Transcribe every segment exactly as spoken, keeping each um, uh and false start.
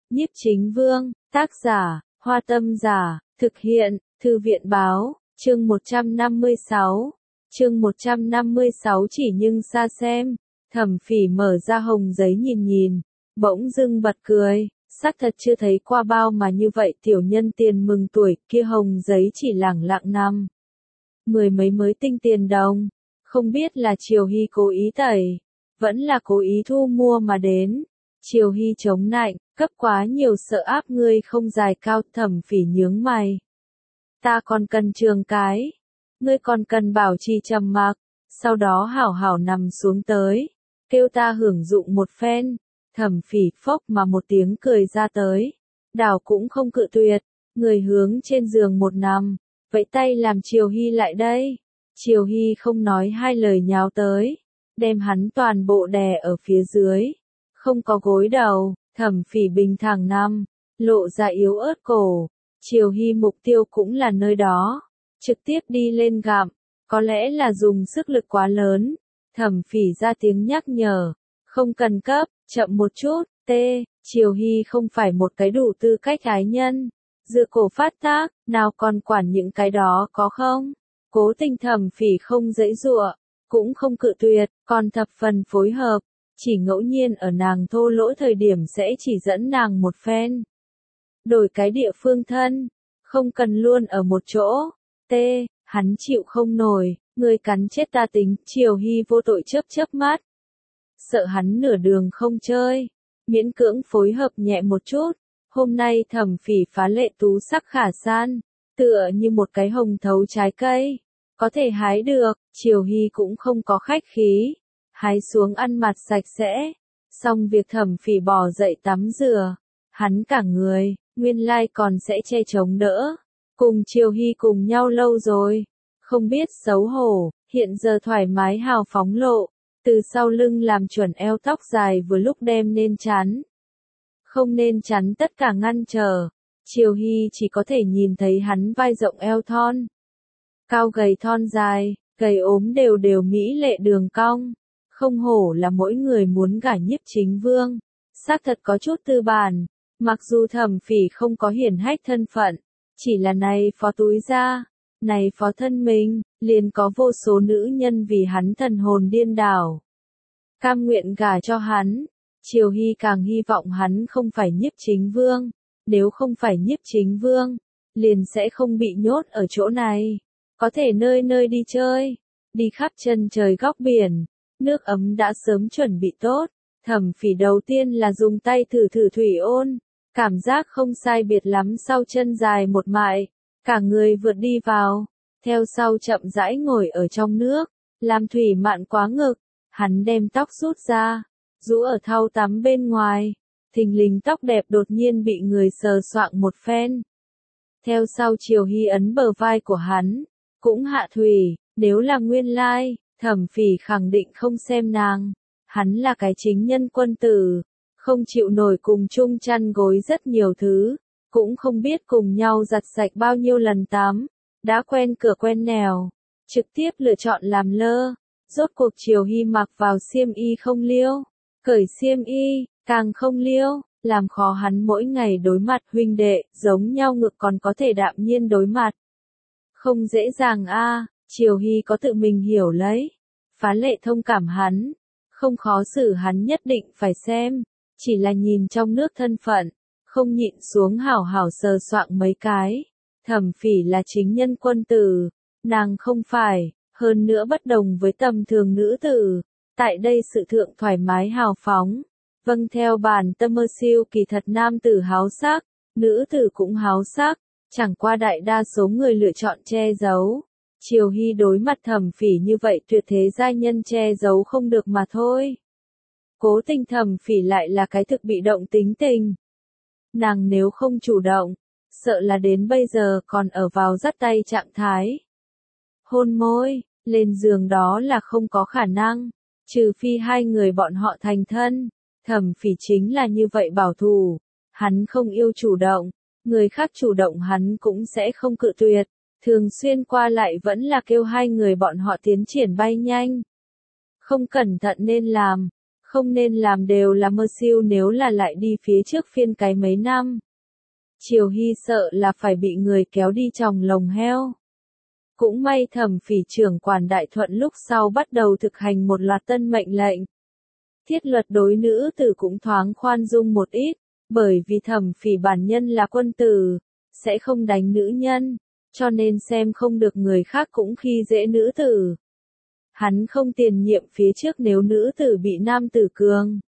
Nhiếp Chính Vương, tác giả, Hoa Tâm Giả, thực hiện, Thư viện Báo, chương một trăm năm mươi sáu. Chương một trăm năm mươi sáu chỉ nhưng xa xem, Thẩm Phỉ mở ra hồng giấy nhìn nhìn, bỗng dưng bật cười, xác thật chưa thấy qua bao mà như vậy tiểu nhân tiền mừng tuổi, kia hồng giấy chỉ lẳng lặng nằm. Mười mấy mới tinh tiền đồng, không biết là Triều Hy cố ý tẩy, vẫn là cố ý thu mua mà đến. Triều Hy chống nạnh, cấp quá nhiều sợ áp ngươi không dài cao. Thẩm Phỉ nhướng mày. Ta còn cần trường cái, ngươi còn cần bảo trì trầm mặc, sau đó hảo hảo nằm xuống tới, kêu ta hưởng dụng một phen. Thẩm Phỉ phốc mà một tiếng cười ra tới, đảo cũng không cự tuyệt, người hướng trên giường một nằm, vẫy tay làm Triều Hy lại đây. Triều Hy không nói hai lời nhào tới, đem hắn toàn bộ đè ở phía dưới, không có gối đầu. Thẩm Phỉ bình thẳng nằm, lộ ra yếu ớt cổ. Triều Hy mục tiêu cũng là nơi đó, trực tiếp đi lên gặm, có lẽ là dùng sức lực quá lớn. Thẩm Phỉ ra tiếng nhắc nhở, không cần cấp, chậm một chút. T. Triều Hy không phải một cái đủ tư cách ái nhân, dựa cổ phát tác, nào còn quản những cái đó có không? Cố Tình Thẩm Phỉ không giãy giụa, cũng không cự tuyệt, còn thập phần phối hợp, chỉ ngẫu nhiên ở nàng thô lỗ thời điểm sẽ chỉ dẫn nàng một phen. Đổi cái địa phương thân, không cần luôn ở một chỗ. T. Hắn chịu không nổi, ngươi cắn chết ta tính. Triều Hy vô tội chớp chớp mắt, sợ hắn nửa đường không chơi, miễn cưỡng phối hợp nhẹ một chút. Hôm nay Thẩm Phỉ phá lệ tú sắc khả san, tựa như một cái hồng thấu trái cây, có thể hái được. Triều Hy cũng không có khách khí, hái xuống ăn mặt sạch sẽ. Xong việc Thẩm Phỉ bò dậy tắm rửa, hắn cả người, nguyên lai còn sẽ che chống đỡ. Cùng Triều Hy cùng nhau lâu rồi, không biết xấu hổ, hiện giờ thoải mái hào phóng lộ, từ sau lưng làm chuẩn eo tóc dài vừa lúc đem nên chắn. Không nên chắn tất cả ngăn trở, Triều Hy chỉ có thể nhìn thấy hắn vai rộng eo thon. Cao gầy thon dài, gầy ốm đều đều mỹ lệ đường cong. Không hổ là mỗi người muốn gả Nhiếp Chính Vương, xác thật có chút tư bản. Mặc dù Thẩm Phỉ không có hiển hách thân phận, chỉ là này phó túi ra, này phó thân mình, liền có vô số nữ nhân vì hắn thần hồn điên đảo, cam nguyện gả cho hắn. Triều Hy càng hy vọng hắn không phải Nhiếp Chính Vương, nếu không phải Nhiếp Chính Vương, liền sẽ không bị nhốt ở chỗ này, có thể nơi nơi đi chơi, đi khắp chân trời góc biển. Nước ấm đã sớm chuẩn bị tốt, Thẩm Phỉ đầu tiên là dùng tay thử thử thủy ôn, cảm giác không sai biệt lắm sau chân dài một mại, cả người vượt đi vào, theo sau chậm rãi ngồi ở trong nước, làm thủy mạn quá ngực. Hắn đem tóc rút ra, rũ ở thau tắm bên ngoài, thình lình tóc đẹp đột nhiên bị người sờ soạng một phen. Theo sau Triều Hy ấn bờ vai của hắn, cũng hạ thủy. Nếu là nguyên lai, Thẩm Phỉ khẳng định không xem nàng, hắn là cái chính nhân quân tử, không chịu nổi cùng chung chăn gối rất nhiều thứ, cũng không biết cùng nhau giặt sạch bao nhiêu lần tắm, đã quen cửa quen nẻo, trực tiếp lựa chọn làm lơ. Rốt cuộc Triều Hy mặc vào xiêm y không liêu, cởi xiêm y, càng không liêu, làm khó hắn mỗi ngày đối mặt huynh đệ, giống nhau ngực còn có thể đạm nhiên đối mặt. Không dễ dàng a. À, Triều Hy có tự mình hiểu lấy, phá lệ thông cảm hắn, không khó xử hắn nhất định phải xem, chỉ là nhìn trong nước thân phận, không nhịn xuống hảo hảo sờ soạng mấy cái. Thẩm Phỉ là chính nhân quân tử, nàng không phải, hơn nữa bất đồng với tầm thường nữ tử, tại đây sự thượng thoải mái hào phóng, vâng theo bản tâm mơ siêu. Kỳ thật nam tử háo sắc, nữ tử cũng háo sắc, chẳng qua đại đa số người lựa chọn che giấu. Triều Hy đối mặt Thẩm Phỉ như vậy tuyệt thế giai nhân che giấu không được mà thôi. Cố Tình Thẩm Phỉ lại là cái thực bị động tính tình. Nàng nếu không chủ động, sợ là đến bây giờ còn ở vào dắt tay trạng thái. Hôn môi, lên giường đó là không có khả năng, trừ phi hai người bọn họ thành thân. Thẩm Phỉ chính là như vậy bảo thủ, hắn không yêu chủ động, người khác chủ động hắn cũng sẽ không cự tuyệt, thường xuyên qua lại vẫn là kêu hai người bọn họ tiến triển bay nhanh. Không cẩn thận nên làm, Không nên làm đều là mơ siêu nếu là lại đi phía trước phiên cái mấy năm. Triều Hy sợ là phải bị người kéo đi tròng lồng heo. Cũng may Thẩm Phỉ trưởng quản Đại Thuận lúc sau bắt đầu thực hành một loạt tân mệnh lệnh. Thiết luật đối nữ tử cũng thoáng khoan dung một ít, bởi vì Thẩm Phỉ bản nhân là quân tử, sẽ không đánh nữ nhân, cho nên xem không được người khác cũng khi dễ nữ tử. Hắn không tiền nhiệm phía trước nếu nữ tử bị nam tử cường.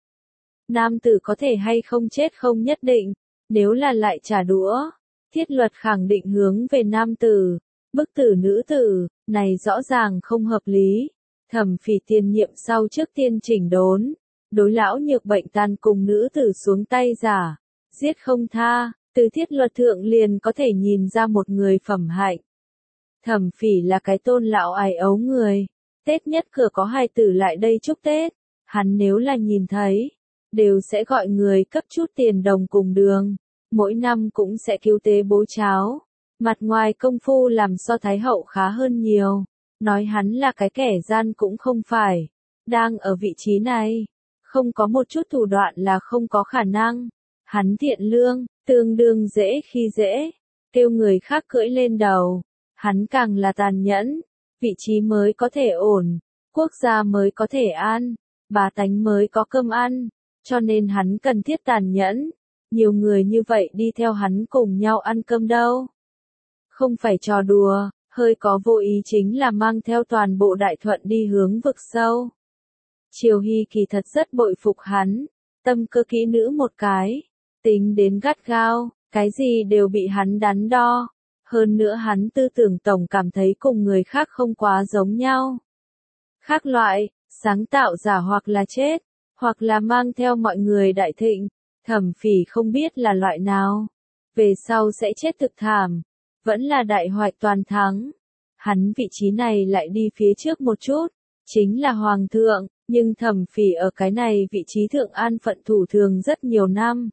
Nam tử có thể hay không chết không nhất định, nếu là lại trả đũa, thiết luật khẳng định hướng về nam tử, bức tử nữ tử, này rõ ràng không hợp lý. Thẩm Phỉ tiền nhiệm sau trước tiên chỉnh đốn, đối lão nhược bệnh tàn cùng nữ tử xuống tay giả, giết không tha, từ thiết luật thượng liền có thể nhìn ra một người phẩm hạnh. Thẩm Phỉ là cái tôn lão ái ấu người, Tết nhất cửa có hài tử lại đây chúc Tết, hắn nếu là nhìn thấy, đều sẽ gọi người cấp chút tiền đồng cùng đường, mỗi năm cũng sẽ cứu tế bố cháo. Mặt ngoài công phu làm so Thái hậu khá hơn nhiều, nói hắn là cái kẻ gian cũng không phải, đang ở vị trí này, không có một chút thủ đoạn là không có khả năng. Hắn thiện lương, tương đương dễ khi dễ, kêu người khác cưỡi lên đầu, hắn càng là tàn nhẫn, vị trí mới có thể ổn, quốc gia mới có thể an, bá tánh mới có cơm ăn, cho nên hắn cần thiết tàn nhẫn, nhiều người như vậy đi theo hắn cùng nhau ăn cơm đâu. Không phải trò đùa, hơi có vô ý chính là mang theo toàn bộ Đại Thuận đi hướng vực sâu. Triều Hy kỳ thật rất bội phục hắn, tâm cơ kỹ nữ một cái, tính đến gắt gao, cái gì đều bị hắn đắn đo. Hơn nữa hắn tư tưởng tổng cảm thấy cùng người khác không quá giống nhau. Khác loại, sáng tạo giả hoặc là chết, hoặc là mang theo mọi người đại thịnh, Thẩm Phỉ không biết là loại nào. Về sau sẽ chết thực thảm, vẫn là đại hoại toàn thắng. Hắn vị trí này lại đi phía trước một chút, chính là hoàng thượng, nhưng Thẩm Phỉ ở cái này vị trí thượng an phận thủ thường rất nhiều năm.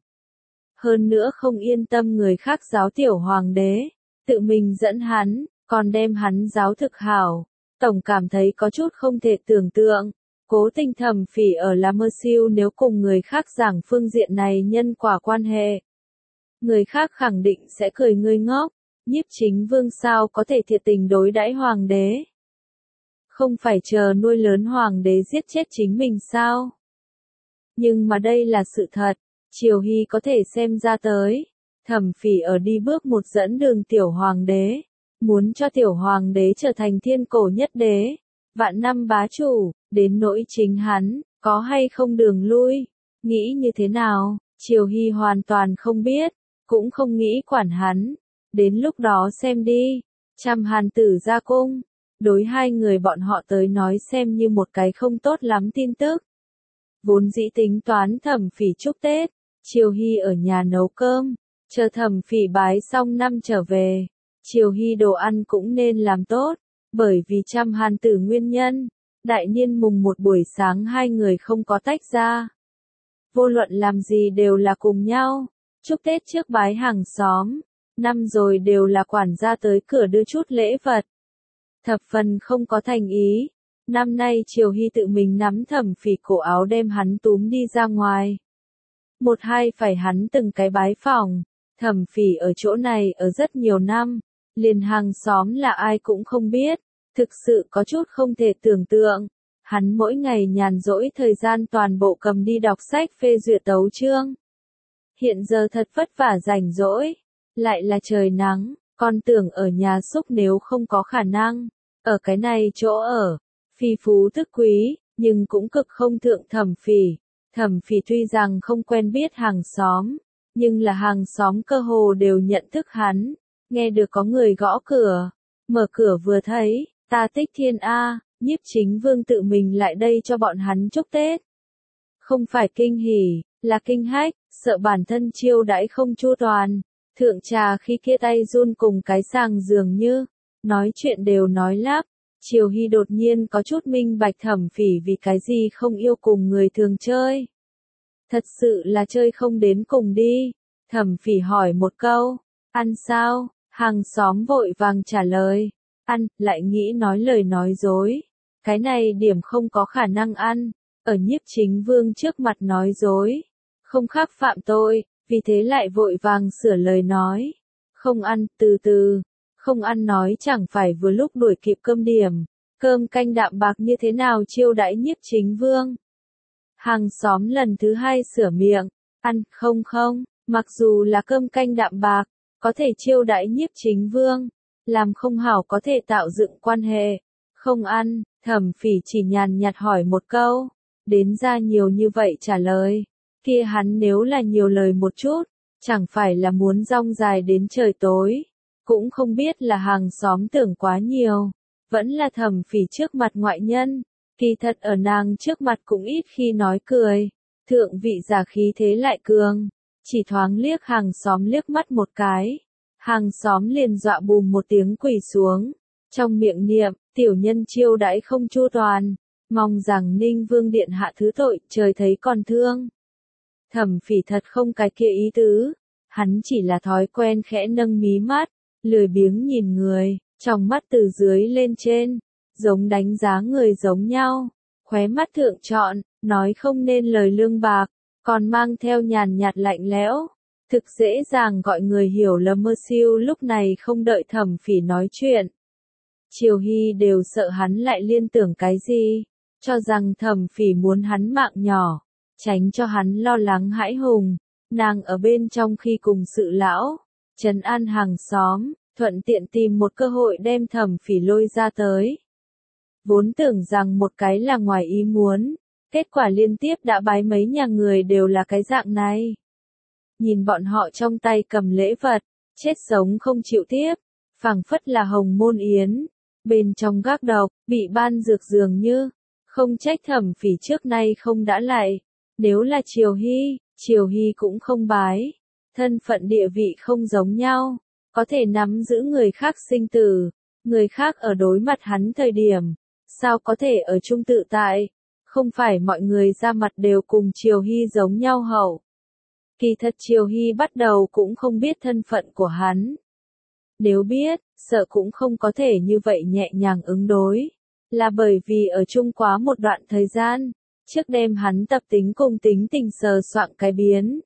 Hơn nữa không yên tâm người khác giáo tiểu hoàng đế, tự mình dẫn hắn, còn đem hắn giáo thực hảo. Tổng cảm thấy có chút không thể tưởng tượng. Cố Tình Thẩm Phỉ ở là mơ siêu nếu cùng người khác giảng phương diện này nhân quả quan hệ. Người khác khẳng định sẽ cười ngươi ngốc, Nhiếp Chính Vương sao có thể thiệt tình đối đãi hoàng đế. Không phải chờ nuôi lớn hoàng đế giết chết chính mình sao? Nhưng mà đây là sự thật, Triều Hy có thể xem ra tới. Thẩm Phỉ ở đi bước một dẫn đường tiểu hoàng đế, muốn cho tiểu hoàng đế trở thành thiên cổ nhất đế, vạn năm bá chủ, đến nỗi chính hắn, có hay không đường lui, nghĩ như thế nào, Triều Hy hoàn toàn không biết, cũng không nghĩ quản hắn, đến lúc đó xem đi, trăm hàn tử ra cung, đối hai người bọn họ tới nói xem như một cái không tốt lắm tin tức. Vốn dĩ tính toán Thẩm Phỉ chúc Tết, Triều Hy ở nhà nấu cơm. Chờ Thẩm Phỉ bái xong năm trở về, Triều Hy đồ ăn cũng nên làm tốt, bởi vì trăm hàn tử nguyên nhân, đại niên mùng một buổi sáng hai người không có tách ra. Vô luận làm gì đều là cùng nhau, chúc Tết trước bái hàng xóm, năm rồi đều là quản gia tới cửa đưa chút lễ vật. Thập phần không có thành ý, năm nay Triều Hy tự mình nắm Thẩm Phỉ cổ áo đem hắn túm đi ra ngoài. Một hai phải hắn từng cái bái phỏng. Thẩm Phỉ ở chỗ này ở rất nhiều năm, liền hàng xóm là ai cũng không biết, thực sự có chút không thể tưởng tượng. Hắn mỗi ngày nhàn rỗi thời gian toàn bộ cầm đi đọc sách phê duyệt tấu chương. Hiện giờ thật vất vả rảnh rỗi, lại là trời nắng, con tưởng ở nhà xúc nếu không có khả năng, ở cái này chỗ ở, phi phú tức quý, nhưng cũng cực không thượng Thẩm Phỉ. Thẩm Phỉ tuy rằng không quen biết hàng xóm, nhưng là hàng xóm cơ hồ đều nhận thức hắn, nghe được có người gõ cửa, mở cửa vừa thấy, ta Tích Thiên A, Nhiếp Chính Vương tự mình lại đây cho bọn hắn chúc Tết. Không phải kinh hỉ, là kinh hách, sợ bản thân chiêu đãi không chu toàn, thượng trà khi kia tay run cùng cái sàng dường như, nói chuyện đều nói lắp. Triều Hy đột nhiên có chút minh bạch Thẩm Phỉ vì cái gì không yêu cùng người thường chơi. Thật sự là chơi không đến cùng đi. Thẩm Phỉ hỏi một câu, ăn sao? Hàng xóm vội vàng trả lời, ăn, lại nghĩ nói lời nói dối. Cái này điểm không có khả năng ăn. ở Nhiếp Chính Vương trước mặt nói dối, không khác phạm tội, vì thế lại vội vàng sửa lời nói. Không ăn, từ từ, không ăn nói chẳng phải vừa lúc đuổi kịp cơm điểm, cơm canh đạm bạc như thế nào chiêu đãi Nhiếp Chính Vương. Hàng xóm lần thứ hai sửa miệng, ăn, không không, mặc dù là cơm canh đạm bạc, có thể chiêu đãi Nhiếp Chính Vương, làm không hảo có thể tạo dựng quan hệ, không ăn, Thẩm Phỉ chỉ nhàn nhạt hỏi một câu, đến ra nhiều như vậy trả lời, kia hắn nếu là nhiều lời một chút, chẳng phải là muốn rong dài đến trời tối, cũng không biết là hàng xóm tưởng quá nhiều, vẫn là Thẩm Phỉ trước mặt ngoại nhân, kỳ thật ở nàng trước mặt cũng ít khi nói cười, thượng vị giả khí thế lại cường, chỉ thoáng liếc hàng xóm liếc mắt một cái, hàng xóm liền dọa bùm một tiếng quỳ xuống, trong miệng niệm, tiểu nhân chiêu đãi không chu toàn, mong rằng Ninh Vương điện hạ thứ tội, trời thấy còn thương. Thẩm Phỉ thật không cái kia ý tứ, hắn chỉ là thói quen khẽ nâng mí mắt, lười biếng nhìn người, trong mắt từ dưới lên trên, giống đánh giá người giống nhau, khóe mắt thượng trọn, nói không nên lời lương bạc, còn mang theo nhàn nhạt lạnh lẽo, thực dễ dàng gọi người hiểu lầm. Mơ Siêu lúc này không đợi Thẩm Phỉ nói chuyện, Triều Hy đều sợ hắn lại liên tưởng cái gì, cho rằng Thẩm Phỉ muốn hắn mạng nhỏ, tránh cho hắn lo lắng hãi hùng, nàng ở bên trong khi cùng sự lão, trấn an hàng xóm, thuận tiện tìm một cơ hội đem Thẩm Phỉ lôi ra tới. Vốn tưởng rằng một cái là ngoài ý muốn, kết quả liên tiếp đã bái mấy nhà người đều là cái dạng này. Nhìn bọn họ trong tay cầm lễ vật, chết sống không chịu tiếp, phảng phất là hồng môn yến, bên trong gác độc, bị ban dược dường như, không trách Thẩm Phỉ trước nay không đã lại, nếu là Triều Hy, Triều Hy cũng không bái, thân phận địa vị không giống nhau, có thể nắm giữ người khác sinh tử, người khác ở đối mặt hắn thời điểm, sao có thể ở chung tự tại, không phải mọi người ra mặt đều cùng Triều Hy giống nhau hậu. Kỳ thật Triều Hy bắt đầu cũng không biết thân phận của hắn. Nếu biết, sợ cũng không có thể như vậy nhẹ nhàng ứng đối, là bởi vì ở chung quá một đoạn thời gian, trước đêm hắn tập tính cùng tính tình sờ soạng cái biến.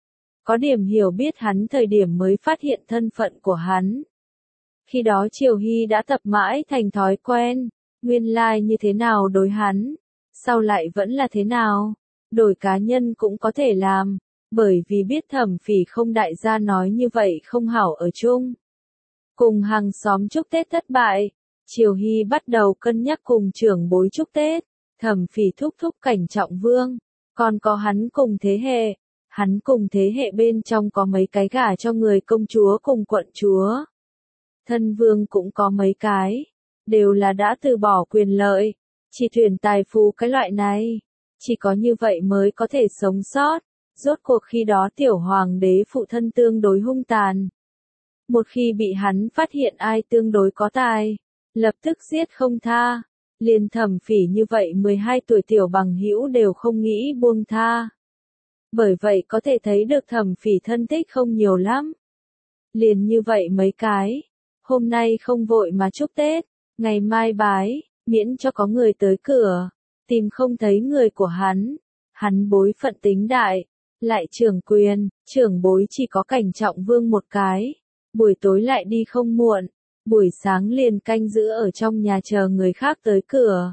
Có điểm hiểu biết hắn thời điểm mới phát hiện thân phận của hắn. Khi đó Triều Hy đã tập mãi thành thói quen, nguyên lai like như thế nào đối hắn, sau lại vẫn là thế nào, đổi cá nhân cũng có thể làm, bởi vì biết Thẩm Phỉ không đại gia nói như vậy không hảo ở chung. Cùng hàng xóm chúc Tết thất bại, Triều Hy bắt đầu cân nhắc cùng trưởng bối chúc Tết, Thẩm Phỉ thúc thúc Cảnh Trọng Vương, còn có hắn cùng thế hệ, hắn cùng thế hệ bên trong có mấy cái gả cho người công chúa cùng quận chúa. Thân vương cũng có mấy cái, đều là đã từ bỏ quyền lợi, chỉ tuyển tài phú cái loại này, chỉ có như vậy mới có thể sống sót, rốt cuộc khi đó tiểu hoàng đế phụ thân tương đối hung tàn. Một khi bị hắn phát hiện ai tương đối có tài, lập tức giết không tha, liền Thẩm Phỉ như vậy mười hai tuổi tiểu bằng hữu đều không nghĩ buông tha. Bởi vậy có thể thấy được Thẩm Phỉ thân thích không nhiều lắm. Liền như vậy mấy cái, hôm nay không vội mà chúc Tết, ngày mai bái, miễn cho có người tới cửa, tìm không thấy người của hắn, hắn bối phận tính đại, lại trưởng quyền, trưởng bối chỉ có Cảnh Trọng Vương một cái, buổi tối lại đi không muộn, buổi sáng liền canh giữ ở trong nhà chờ người khác tới cửa.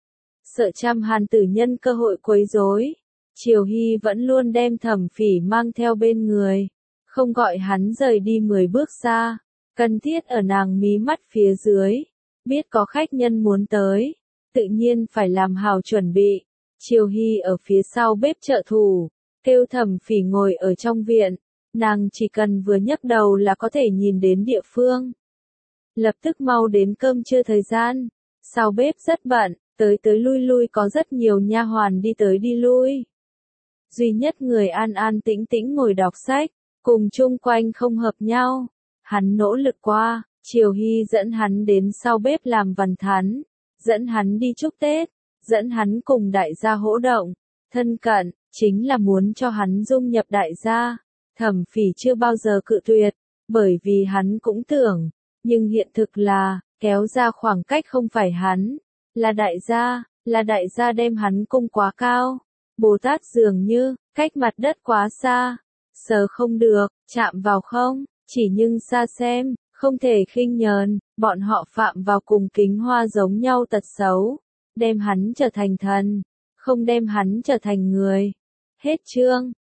Sợ trăm hàn tử nhân cơ hội quấy rối, Triều Hy vẫn luôn đem Thẩm Phỉ mang theo bên người, không gọi hắn rời đi mười bước xa, cần thiết ở nàng mí mắt phía dưới, biết có khách nhân muốn tới, tự nhiên phải làm hào chuẩn bị. Triều Hy ở phía sau bếp trợ thủ, kêu Thẩm Phỉ ngồi ở trong viện, nàng chỉ cần vừa nhấc đầu là có thể nhìn đến địa phương. Lập tức mau đến cơm trưa thời gian, sau bếp rất bận, tới tới lui lui có rất nhiều nha hoàn đi tới đi lui. Duy nhất người an an tĩnh tĩnh ngồi đọc sách, cùng chung quanh không hợp nhau. Hắn nỗ lực qua, Triều Hy dẫn hắn đến sau bếp làm vằn thắn, dẫn hắn đi chúc Tết, dẫn hắn cùng đại gia hỗ động, thân cận, chính là muốn cho hắn dung nhập đại gia. Thẩm Phỉ chưa bao giờ cự tuyệt, bởi vì hắn cũng tưởng, nhưng hiện thực là, kéo ra khoảng cách không phải hắn, là đại gia, Là đại gia đem hắn cung quá cao. Bồ Tát dường như, cách mặt đất quá xa. Sờ không được, chạm vào không, chỉ nhưng xa xem, không thể khinh nhờn, bọn họ phạm vào cùng kính hoa giống nhau tật xấu. Đem hắn trở thành thần, không đem hắn trở thành người. Hết chương.